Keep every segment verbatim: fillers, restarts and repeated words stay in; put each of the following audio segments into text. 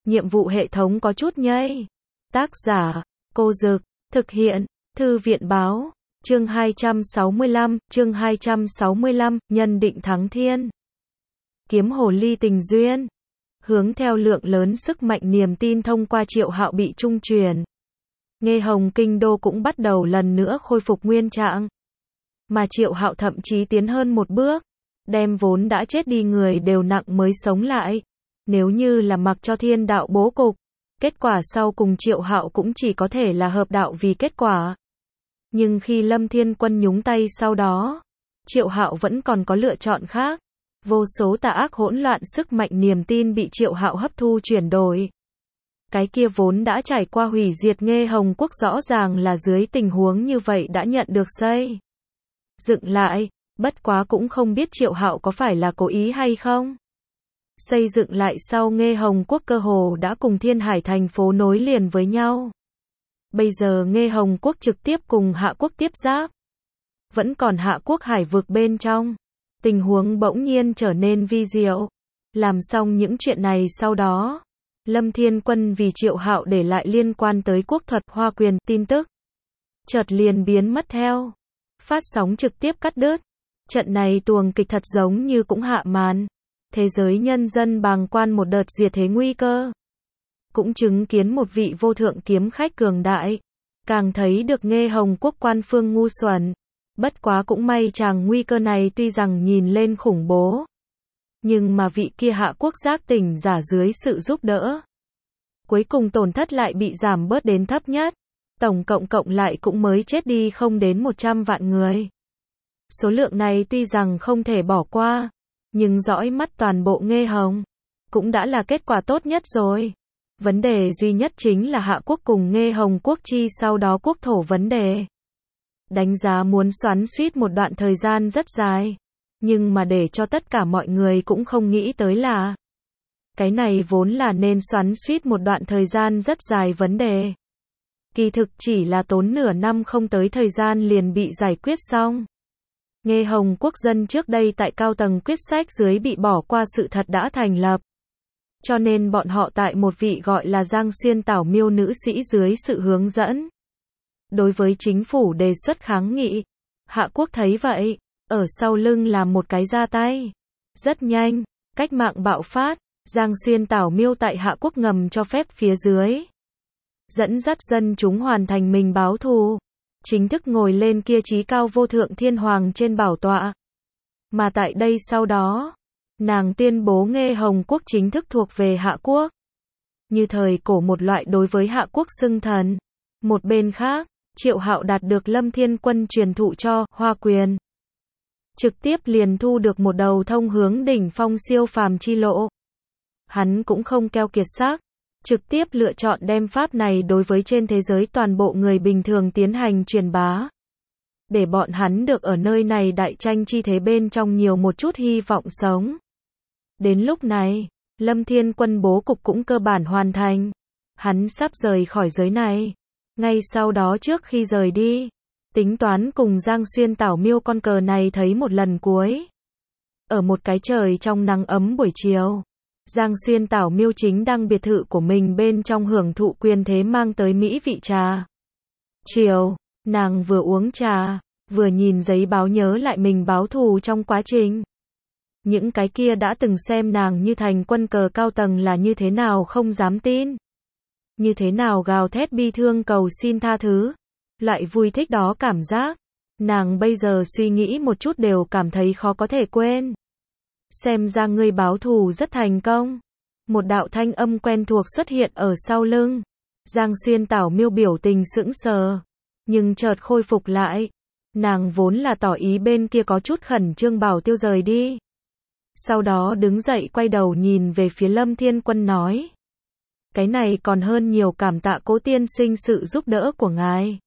nhiệm vụ hệ thống có chút nhây. Tác giả, Cô Dực, thực hiện, Thư viện Báo, chương hai trăm sáu mươi lăm, chương hai trăm sáu mươi lăm, nhân định thắng thiên. Kiếm hồ ly tình duyên. Hướng theo lượng lớn sức mạnh niềm tin thông qua Triệu Hạo bị trung truyền. Nghe Hồng kinh đô cũng bắt đầu lần nữa khôi phục nguyên trạng. Mà Triệu Hạo thậm chí tiến hơn một bước, đem vốn đã chết đi người đều nặng mới sống lại. Nếu như là mặc cho thiên đạo bố cục, kết quả sau cùng Triệu Hạo cũng chỉ có thể là hợp đạo vì kết quả. Nhưng khi Lâm Thiên Quân nhúng tay sau đó, Triệu Hạo vẫn còn có lựa chọn khác. Vô số tà ác hỗn loạn sức mạnh niềm tin bị Triệu Hạo hấp thu chuyển đổi. Cái kia vốn đã trải qua hủy diệt Nghe Hồng quốc rõ ràng là dưới tình huống như vậy đã nhận được xây dựng lại, bất quá cũng không biết Triệu Hạo có phải là cố ý hay không. Xây dựng lại sau Nghe Hồng quốc cơ hồ đã cùng Thiên Hải thành phố nối liền với nhau. Bây giờ Nghe Hồng quốc trực tiếp cùng Hạ quốc tiếp giáp. Vẫn còn Hạ quốc hải vực bên trong. Tình huống bỗng nhiên trở nên vi diệu. Làm xong những chuyện này sau đó, Lâm Thiên Quân vì Triệu Hạo để lại liên quan tới quốc thuật Hoa Quyền tin tức. Chợt liền biến mất theo. Phát sóng trực tiếp cắt đứt. Trận này tuồng kịch thật giống như cũng hạ màn. Thế giới nhân dân bàng quan một đợt diệt thế nguy cơ. Cũng chứng kiến một vị vô thượng kiếm khách cường đại. Càng thấy được Nghe Hồng quốc quan phương ngu xuẩn. Bất quá cũng may chàng nguy cơ này tuy rằng nhìn lên khủng bố. Nhưng mà vị kia Hạ quốc giác tỉnh giả dưới sự giúp đỡ. Cuối cùng tổn thất lại bị giảm bớt đến thấp nhất. Tổng cộng cộng lại cũng mới chết đi không đến một trăm vạn người. Số lượng này tuy rằng không thể bỏ qua. Nhưng dõi mắt toàn bộ Nghe Hồng. Cũng đã là kết quả tốt nhất rồi. Vấn đề duy nhất chính là Hạ quốc cùng Nghe Hồng quốc chi sau đó quốc thổ vấn đề. Đánh giá muốn xoắn xuýt một đoạn thời gian rất dài. Nhưng mà để cho tất cả mọi người cũng không nghĩ tới là cái này vốn là nên xoắn xuýt một đoạn thời gian rất dài vấn đề. Kỳ thực chỉ là tốn nửa năm không tới thời gian liền bị giải quyết xong. Nghe Hồng quốc dân trước đây tại cao tầng quyết sách dưới bị bỏ qua sự thật đã thành lập. Cho nên bọn họ tại một vị gọi là Giang Xuyên Tảo Miêu nữ sĩ dưới sự hướng dẫn. Đối với chính phủ đề xuất kháng nghị. Hạ quốc thấy vậy, ở sau lưng làm một cái ra tay. Rất nhanh, cách mạng bạo phát, Giang Xuyên Tảo Miêu tại Hạ quốc ngầm cho phép phía dưới. Dẫn dắt dân chúng hoàn thành mình báo thù. Chính thức ngồi lên kia chí cao vô thượng thiên hoàng trên bảo tọa. Mà tại đây sau đó, nàng tuyên bố Nghe Hồng quốc chính thức thuộc về Hạ quốc. Như thời cổ một loại đối với Hạ quốc xưng thần. Một bên khác, Triệu Hạo đạt được Lâm Thiên Quân truyền thụ cho Hoa Quyền. Trực tiếp liền thu được một đầu thông hướng đỉnh phong siêu phàm chi lộ. Hắn cũng không keo kiệt sắc, trực tiếp lựa chọn đem pháp này đối với trên thế giới toàn bộ người bình thường tiến hành truyền bá. Để bọn hắn được ở nơi này đại tranh chi thế bên trong nhiều một chút hy vọng sống. Đến lúc này, Lâm Thiên Quân bố cục cũng cơ bản hoàn thành. Hắn sắp rời khỏi giới này. Ngay sau đó trước khi rời đi, tính toán cùng Giang Xuyên Tảo Miêu con cờ này thấy một lần cuối. Ở một cái trời trong nắng ấm buổi chiều, Giang Xuyên Tảo Miêu chính đang biệt thự của mình bên trong hưởng thụ quyền thế mang tới mỹ vị trà. Chiều, nàng vừa uống trà, vừa nhìn giấy báo nhớ lại mình báo thù trong quá trình. Những cái kia đã từng xem nàng như thành quân cờ cao tầng là như thế nào không dám tin. Như thế nào gào thét bi thương cầu xin tha thứ. Loại vui thích đó cảm giác. Nàng bây giờ suy nghĩ một chút đều cảm thấy khó có thể quên. Xem ra ngươi báo thù rất thành công. Một đạo thanh âm quen thuộc xuất hiện ở sau lưng. Giang Xuyên Tảo Miêu biểu tình sững sờ. Nhưng chợt khôi phục lại. Nàng vốn là tỏ ý bên kia có chút khẩn trương bảo tiêu rời đi. Sau đó đứng dậy quay đầu nhìn về phía Lâm Thiên Quân nói. Cái này còn hơn nhiều cảm tạ Cố tiên sinh sự giúp đỡ của ngài.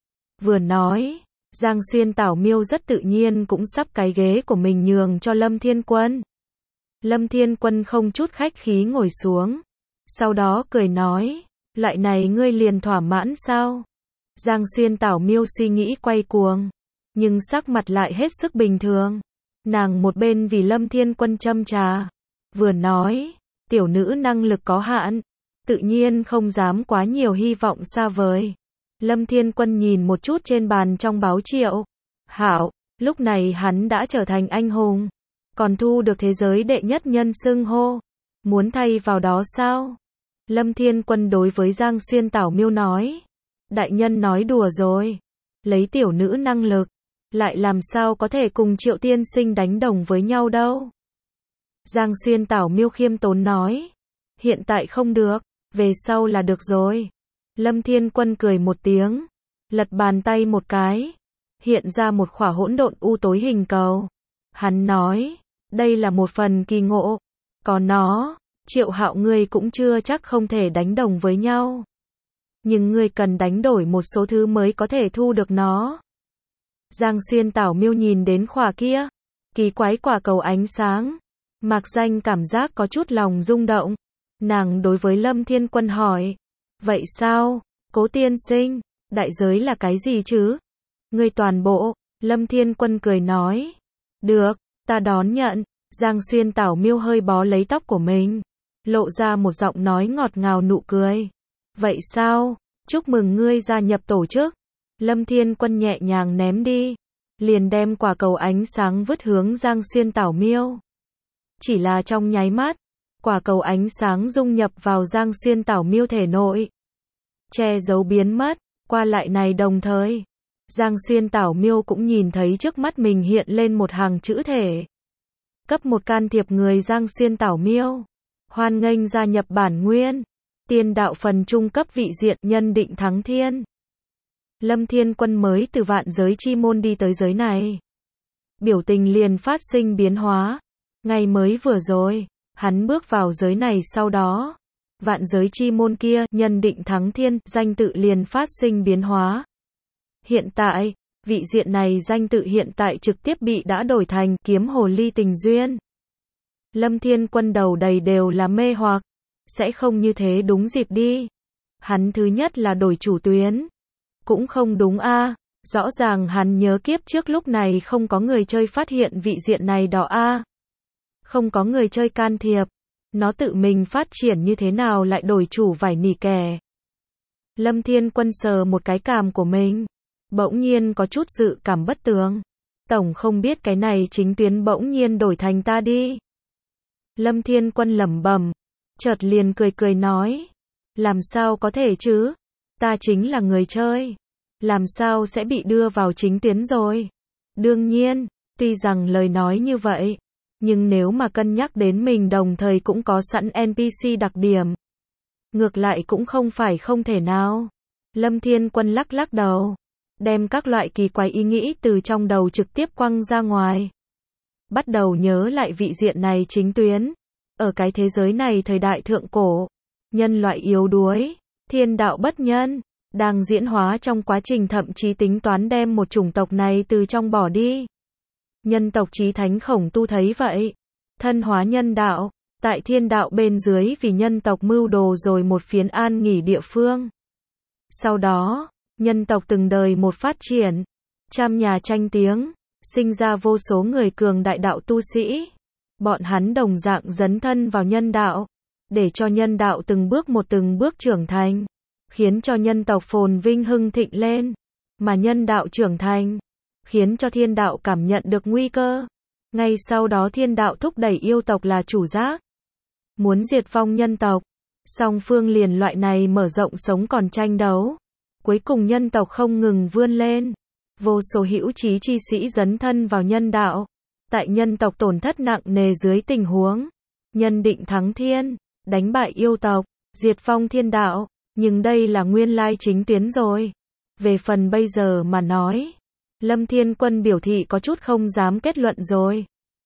Vừa nói, Giang Xuyên Tảo Miêu rất tự nhiên cũng sắp cái ghế của mình nhường cho Lâm Thiên Quân. Lâm Thiên Quân không chút khách khí ngồi xuống. Sau đó cười nói, loại này ngươi liền thỏa mãn sao? Giang Xuyên Tảo Miêu suy nghĩ quay cuồng, nhưng sắc mặt lại hết sức bình thường. Nàng một bên vì Lâm Thiên Quân châm trà, vừa nói, tiểu nữ năng lực có hạn, tự nhiên không dám quá nhiều hy vọng xa vời. Lâm Thiên Quân nhìn một chút trên bàn trong báo Triệu. Hảo, lúc này hắn đã trở thành anh hùng, còn thu được thế giới đệ nhất nhân xưng hô. Muốn thay vào đó sao? Lâm Thiên Quân đối với Giang Xuyên Tảo Miêu nói. Đại nhân nói đùa rồi. Lấy tiểu nữ năng lực, lại làm sao có thể cùng Triệu tiên sinh đánh đồng với nhau đâu. Giang Xuyên Tảo Miêu khiêm tốn nói. Hiện tại không được, về sau là được rồi. Lâm Thiên Quân cười một tiếng, lật bàn tay một cái, hiện ra một khỏa hỗn độn u tối hình cầu. Hắn nói, đây là một phần kỳ ngộ, có nó, Triệu Hạo ngươi cũng chưa chắc không thể đánh đồng với nhau. Nhưng ngươi cần đánh đổi một số thứ mới có thể thu được nó. Giang Xuyên Tảo Miêu nhìn đến khỏa kia, kỳ quái quả cầu ánh sáng, Mạc Danh cảm giác có chút lòng rung động. Nàng đối với Lâm Thiên Quân hỏi, vậy sao, Cố tiên sinh, đại giới là cái gì chứ? Ngươi toàn bộ, Lâm Thiên Quân cười nói, được, ta đón nhận. Giang Xuyên Tảo Miêu hơi bó lấy tóc của mình, lộ ra một giọng nói ngọt ngào nụ cười. Vậy sao, chúc mừng ngươi gia nhập tổ chức. Lâm Thiên Quân nhẹ nhàng ném đi, liền đem quả cầu ánh sáng vứt hướng Giang Xuyên Tảo Miêu. Chỉ là trong nháy mắt, quả cầu ánh sáng dung nhập vào Giang Xuyên Tảo Miêu thể nội, che giấu biến mất. Qua lại này đồng thời, Giang Xuyên Tảo Miêu cũng nhìn thấy trước mắt mình hiện lên một hàng chữ thể. Cấp một can thiệp người Giang Xuyên Tảo Miêu, hoan nghênh gia nhập bản nguyên tiên đạo phần trung cấp vị diện, nhân định thắng thiên. Lâm Thiên Quân mới từ vạn giới chi môn đi tới giới này, biểu tình liền phát sinh biến hóa. Ngày mới vừa rồi, hắn bước vào giới này, sau đó, vạn giới chi môn kia, nhân định thắng thiên, danh tự liền phát sinh biến hóa. Hiện tại, vị diện này danh tự hiện tại trực tiếp bị đã đổi thành kiếm hồ ly tình duyên. Lâm Thiên Quân đầu đầy đều là mê hoặc, sẽ không như thế đúng dịp đi. Hắn thứ nhất là đổi chủ tuyến. Cũng không đúng a, à. Rõ ràng hắn nhớ kiếp trước lúc này không có người chơi phát hiện vị diện này đỏ a. À. Không có người chơi can thiệp. Nó tự mình phát triển như thế nào lại đổi chủ vải nỉ kẻ. Lâm Thiên Quân sờ một cái cằm của mình, bỗng nhiên có chút dự cảm bất tường. Tổng không biết cái này chính tuyến bỗng nhiên đổi thành ta đi. Lâm Thiên Quân lẩm bẩm, chợt liền cười cười nói, làm sao có thể chứ? Ta chính là người chơi, làm sao sẽ bị đưa vào chính tuyến rồi? Đương nhiên, tuy rằng lời nói như vậy, nhưng nếu mà cân nhắc đến mình đồng thời cũng có sẵn en pê xê đặc điểm, ngược lại cũng không phải không thể nào. Lâm Thiên Quân lắc lắc đầu, đem các loại kỳ quái ý nghĩ từ trong đầu trực tiếp quăng ra ngoài. Bắt đầu nhớ lại vị diện này chính tuyến. Ở cái thế giới này thời đại thượng cổ, nhân loại yếu đuối, thiên đạo bất nhân, đang diễn hóa trong quá trình thậm chí tính toán đem một chủng tộc này từ trong bỏ đi. Nhân tộc chí thánh Khổng Tu thấy vậy, thân hóa nhân đạo, tại thiên đạo bên dưới vì nhân tộc mưu đồ rồi một phiến an nghỉ địa phương. Sau đó, nhân tộc từng đời một phát triển, trăm nhà tranh tiếng, sinh ra vô số người cường đại đạo tu sĩ. Bọn hắn đồng dạng dấn thân vào nhân đạo, để cho nhân đạo từng bước một từng bước trưởng thành, khiến cho nhân tộc phồn vinh hưng thịnh lên, mà nhân đạo trưởng thành, khiến cho thiên đạo cảm nhận được nguy cơ. Ngay sau đó thiên đạo thúc đẩy yêu tộc là chủ giác, muốn diệt vong nhân tộc, song phương liền loại này mở rộng sống còn tranh đấu. Cuối cùng nhân tộc không ngừng vươn lên, vô số hữu chí chi sĩ dấn thân vào nhân đạo. Tại nhân tộc tổn thất nặng nề dưới tình huống, nhân định thắng thiên, đánh bại yêu tộc, diệt vong thiên đạo, nhưng đây là nguyên lai chính tuyến rồi. Về phần bây giờ mà nói, Lâm Thiên Quân biểu thị có chút không dám kết luận rồi.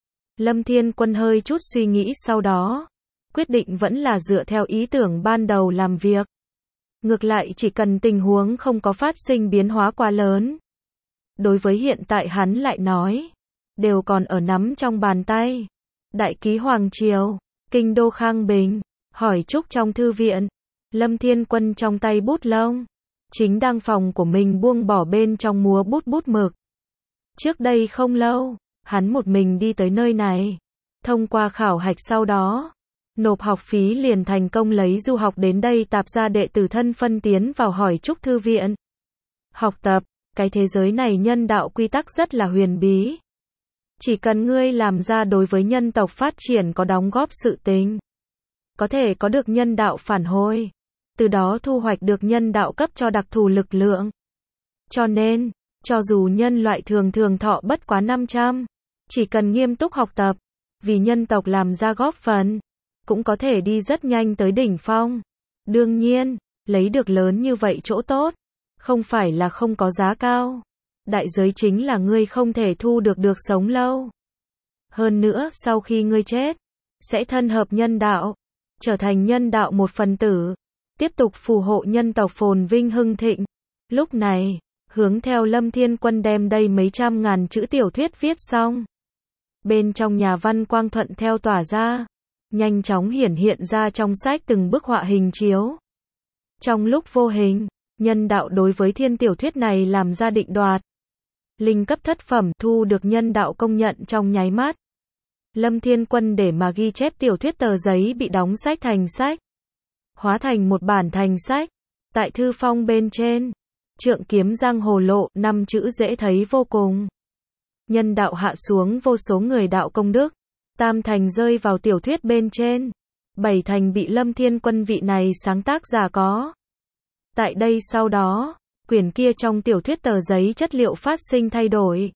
Lâm Thiên Quân hơi chút suy nghĩ sau đó, quyết định vẫn là dựa theo ý tưởng ban đầu làm việc. Ngược lại chỉ cần tình huống không có phát sinh biến hóa quá lớn. Đối với hiện tại hắn lại nói, đều còn ở nắm trong bàn tay. Đại ký Hoàng Triều, kinh đô Khang Bình, hỏi trúc trong thư viện. Lâm Thiên Quân trong tay bút lông, chính đang phòng của mình buông bỏ bên trong múa bút bút mực. Trước đây không lâu, hắn một mình đi tới nơi này. Thông qua khảo hạch sau đó, nộp học phí liền thành công lấy du học đến đây tạp ra đệ tử thân phân tiến vào hỏi chúc thư viện. Học tập, cái thế giới này nhân đạo quy tắc rất là huyền bí. Chỉ cần ngươi làm ra đối với nhân tộc phát triển có đóng góp sự tình, có thể có được nhân đạo phản hồi, từ đó thu hoạch được nhân đạo cấp cho đặc thù lực lượng. Cho nên, cho dù nhân loại thường thường thọ bất quá năm trăm, chỉ cần nghiêm túc học tập, vì nhân tộc làm ra góp phần, cũng có thể đi rất nhanh tới đỉnh phong. Đương nhiên, lấy được lớn như vậy chỗ tốt, không phải là không có giá cao. Đại giới chính là ngươi không thể thu được được sống lâu. Hơn nữa, sau khi ngươi chết, sẽ thân hợp nhân đạo, trở thành nhân đạo một phần tử, tiếp tục phù hộ nhân tộc phồn vinh hưng thịnh. Lúc này, hướng theo Lâm Thiên Quân đem đây mấy trăm ngàn chữ tiểu thuyết viết xong. Bên trong nhà văn quang thuận theo tỏa ra, nhanh chóng hiển hiện ra trong sách từng bức họa hình chiếu. Trong lúc vô hình, nhân đạo đối với thiên tiểu thuyết này làm ra định đoạt. Linh cấp thất phẩm thu được nhân đạo công nhận trong nháy mắt. Lâm Thiên Quân để mà ghi chép tiểu thuyết tờ giấy bị đóng sách thành sách, hóa thành một bản thành sách. Tại thư phong bên trên, Trượng kiếm giang hồ lộ, năm chữ dễ thấy vô cùng. Nhân đạo hạ xuống vô số người đạo công đức, tam thành rơi vào tiểu thuyết bên trên, bảy thành bị Lâm Thiên Quân vị này sáng tác giả có. Tại đây sau đó, quyển kia trong tiểu thuyết tờ giấy chất liệu phát sinh thay đổi.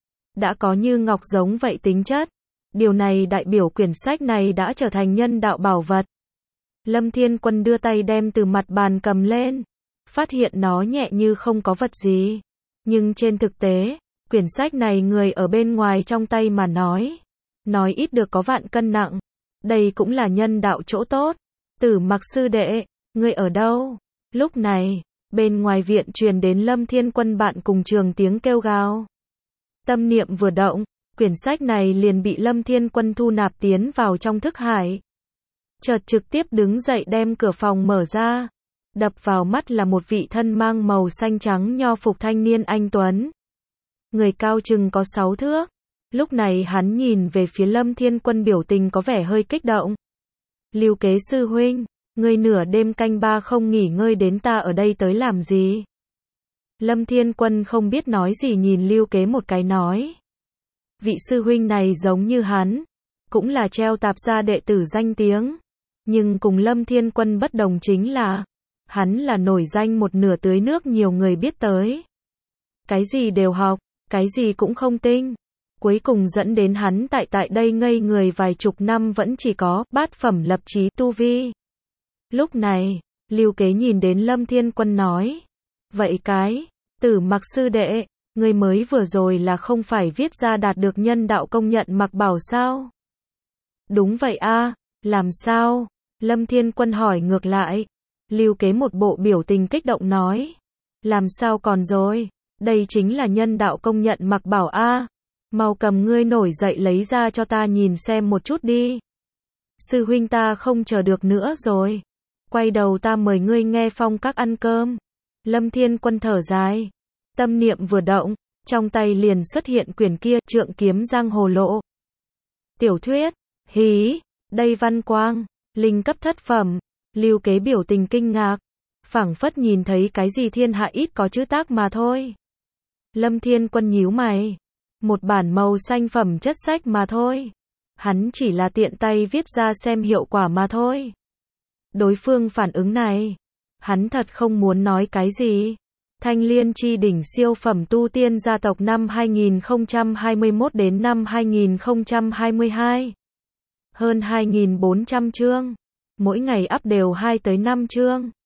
Đã có như ngọc giống vậy tính chất. Điều này đại biểu quyển sách này đã trở thành nhân đạo bảo vật. Lâm Thiên Quân đưa tay đem từ mặt bàn cầm lên, phát hiện nó nhẹ như không có vật gì. Nhưng trên thực tế, quyển sách này người ở bên ngoài trong tay mà nói, nói ít được có vạn cân nặng. Đây cũng là nhân đạo chỗ tốt. Tử Mặc sư đệ, ngươi ở đâu? Lúc này, bên ngoài viện truyền đến Lâm Thiên Quân bạn cùng trường tiếng kêu gào. Tâm niệm vừa động, quyển sách này liền bị Lâm Thiên Quân thu nạp tiến vào trong thức hải. Chợt trực tiếp đứng dậy đem cửa phòng mở ra. Đập vào mắt là một vị thân mang màu xanh trắng nho phục thanh niên anh tuấn. Người cao chừng có sáu thước. Lúc này hắn nhìn về phía Lâm Thiên Quân biểu tình có vẻ hơi kích động. Lưu Kế sư huynh, ngươi nửa đêm canh ba không nghỉ ngơi đến ta ở đây tới làm gì? Lâm Thiên Quân không biết nói gì nhìn Lưu Kế một cái nói. Vị sư huynh này giống như hắn, cũng là treo tạp gia đệ tử danh tiếng. Nhưng cùng Lâm Thiên Quân bất đồng chính là, hắn là nổi danh một nửa tưới nước nhiều người biết tới. Cái gì đều học, cái gì cũng không tinh. Cuối cùng dẫn đến hắn tại tại đây ngây người vài chục năm vẫn chỉ có bát phẩm lập chí tu vi. Lúc này, Lưu Kế nhìn đến Lâm Thiên Quân nói. Vậy cái, Tử Mặc sư đệ, ngươi mới vừa rồi là không phải viết ra đạt được nhân đạo công nhận mặc bảo sao? Đúng vậy a, làm sao? Lâm Thiên Quân hỏi ngược lại. Lưu Kế một bộ biểu tình kích động nói. Làm sao còn rồi? Đây chính là nhân đạo công nhận mặc bảo a. Mau cầm ngươi nổi dậy lấy ra cho ta nhìn xem một chút đi. Sư huynh ta không chờ được nữa rồi. Quay đầu ta mời ngươi nghe phong các ăn cơm. Lâm Thiên Quân thở dài. Tâm niệm vừa động, trong tay liền xuất hiện quyển kia, Trượng kiếm giang hồ lộ. Tiểu thuyết, hí, đây văn quang, linh cấp thất phẩm. Lưu Kế biểu tình kinh ngạc, phảng phất nhìn thấy cái gì thiên hạ ít có chữ tác mà thôi. Lâm Thiên Quân nhíu mày, một bản màu xanh phẩm chất sách mà thôi. Hắn chỉ là tiện tay viết ra xem hiệu quả mà thôi. Đối phương phản ứng này, hắn thật không muốn nói cái gì. Thanh Liên chi đỉnh siêu phẩm tu tiên gia tộc năm hai nghìn không trăm hai mươi mốt đến năm hai nghìn không trăm hai mươi hai. Hơn hai nghìn bốn trăm chương. Mỗi ngày up đều hai tới năm chương.